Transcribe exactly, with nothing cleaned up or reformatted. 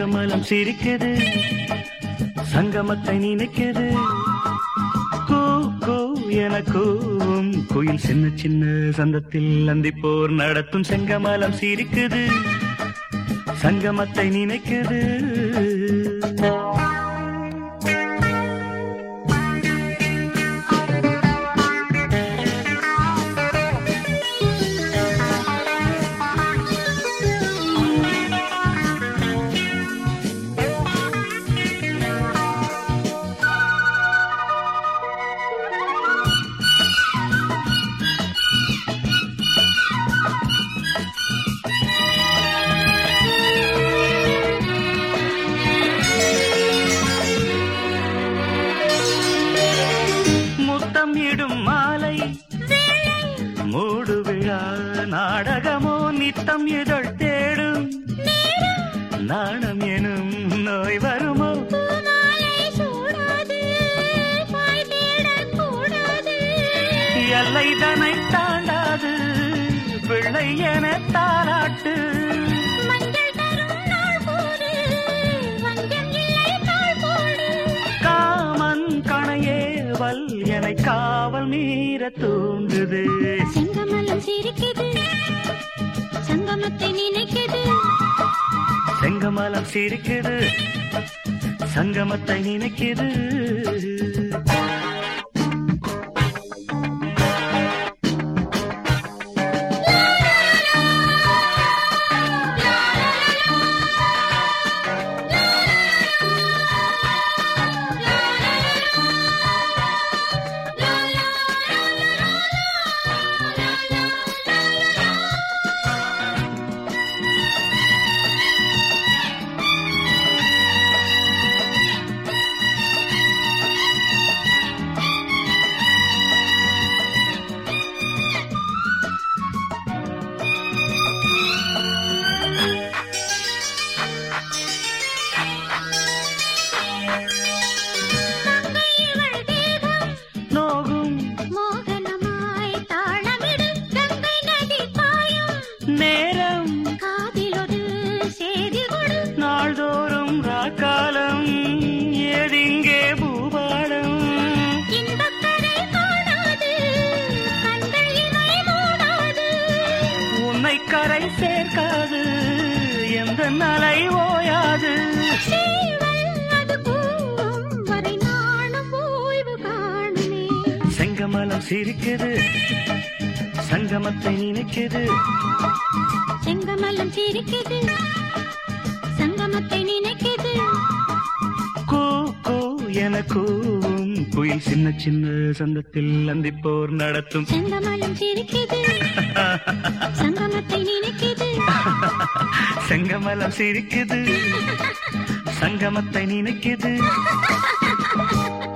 செங்கமலம் சிரிக்குது, சங்கமத்தை நினைக்குது. கூ கூ எனக்கும் குயில் சின்ன சின்ன சந்தத்தில் அந்திப்போர் நடத்தும். செங்கமலம் சிரிக்குது, சங்கமத்தை நினைக்குது. இடும் மாலை மூடு விழா நாடகமோ நித்தம் இதழ் தேடும். நாணம் எனும் நோய் வருமோ? எல்லை தனை தாண்டாது பிள்ளை என தாராட்டு. காமன் கணையே வல் என்னை காவல் மீற தூண்டுது. செங்கமலம் சிரிக்குது, சங்கமத்தை நினைக்குது. செங்கமலம் சிரிக்குது, சங்கமத்தை நினைக்குது. நேரம் காதிலொரு சேதி கொடு. நாள்தோறும் ராக்காலம் ஏதிங்கே பூபாடம். இன்பக்கரை காணாது கண்கள் இமை மூடாது. உன்னை கரை சேர்க்காது எந்த நலை ஓயாது. அது கூறும் வரை நானும் ஓய்வு காணுமே. செங்கமலம் சிரிக்குது, சங்கமத்தை நினைக்குது. செங்கமலம் சிரிக்குது, சங்கமத்தை நினைக்குது. கூ கூ எனக்கும் குயில் சின்ன சின்ன சந்தத்தில் அந்திப்போர் நடத்தும். செங்கமலம் சிரிக்குது, சங்கமத்தை நினைக்குது. செங்கமலம் சிரிக்குது, சங்கமத்தை நினைக்குது.